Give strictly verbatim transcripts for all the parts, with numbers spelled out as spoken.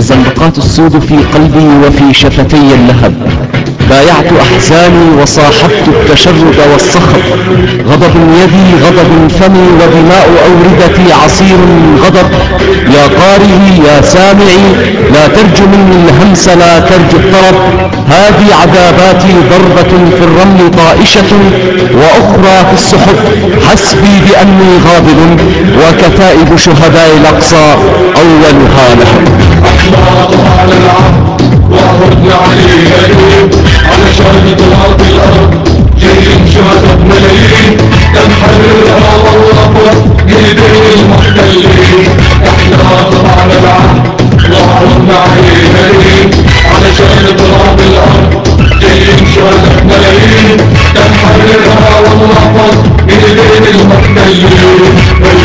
والزندقات السود في قلبي وفي شفتي اللهب. بايعت أحزاني وصاحبت التشرد والصخب. غضب يدي غضب فمي ودماء أوردتي عصير غضب. يا قارئي يا سامعي لا ترجو مني الهمس لا ترجو الطرب. هذه عذاباتي ضربة في الرمل طائشة وأخرى في السحب. حسبي بأني غاضب وكتائب شهداء الأقصى أولها لهب. أحباط على العهد وعهدنا عليه قريب علشان تراب الأرض جايين شهداء بملايين تنحررها والله بإيدين المحتلين. أحباط على العهد وعهدنا عليه قريب علشان تراب الأرض جايين شهداء بملايين تنحررها والله بإيدين المحتلين.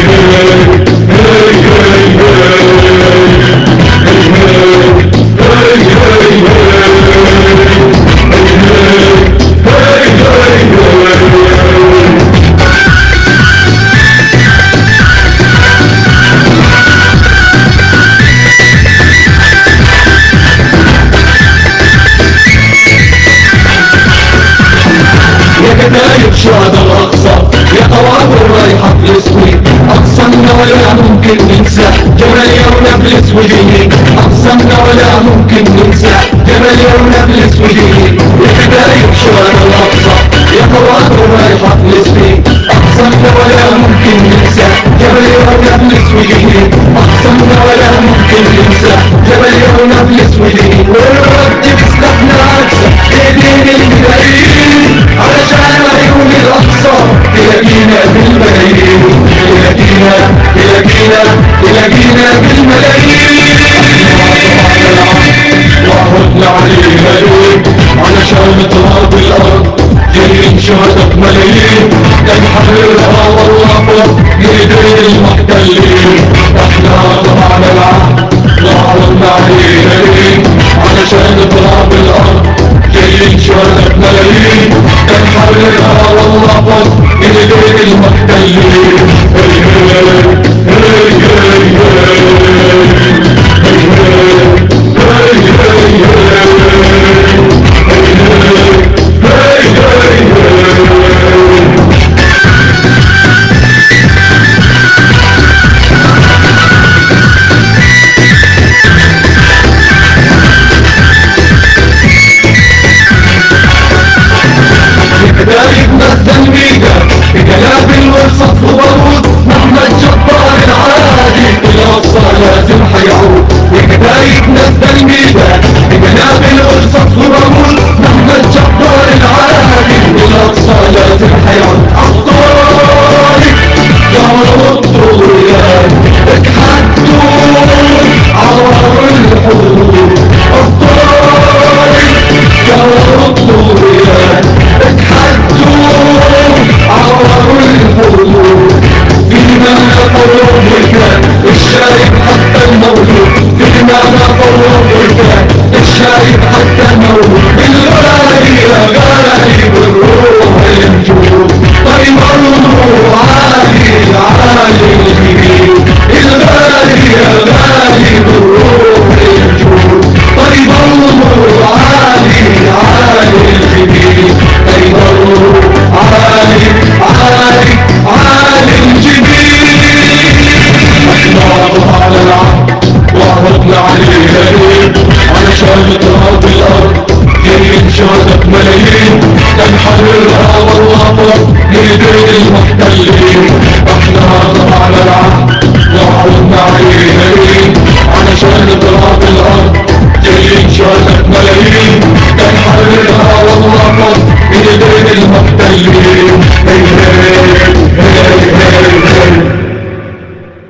هي هي شهداء الأقصى يا قوافل رايحة فلسطين. أقسمنا ولا ممكن ننسى جبل ونابلس وجنين. أقسمنا ولا ممكن ننسى جبل ونابلس وجنين. يا كتايب شهداء الأقصى يا قوافل رايحة فلسطين. أقسمنا ولا ممكن ننسى جبل ونابلس وجنين. أقسمنا ولا ممكن ننسى جبل ونابلس وجنين. ونرتب سلاحنا أقصى ايدين الملايين علشان عيون الأقصى تلاقينا بالملايين. تلاقينا تلاقينا تلاقينا بالملايين. وعهدنا عليه قريب علشان تراب الأرض جايين شهداء بملايين تنحررها والله بإيدين المحتلين. احنا طبعنا العهد وعهدنا عليه قريب علشان تراب الأرض جايين شهداء بملايين تنحررها والله بإيدين المحتلين. هي هي دايبنا التلميذة بجلابل والصف وبارود محمد جبار العادي الأقصى لازم حيعود. دايبنا التلميذة بجلابل والصف وبارود محمد جبار العادي الأقصى لازم حيعود. أبطالي يا الطغيان اكحدوا عوار الحدود. أبطالي يا الطغيان اتحدوا عوار الحدود. فينا قوم بركان الشايب حتى المولود. فينا قوم بركان الشايب حتى المولود. بالغالي يا غالي بالروح الجود. طيب الروح عالي عالي الكبير. الغالي يا غالي بالروح الجود. طيب الروح عالي عالي الكبير. طيب الروح عالي عالي عالي الجبين. احنا على العهد وعهدنا عليه قريب علشان تراب الأرض جايين شهداء بملايين تنحررها والله بإيدين المحتلين. احنا على العهد وعهدنا عليه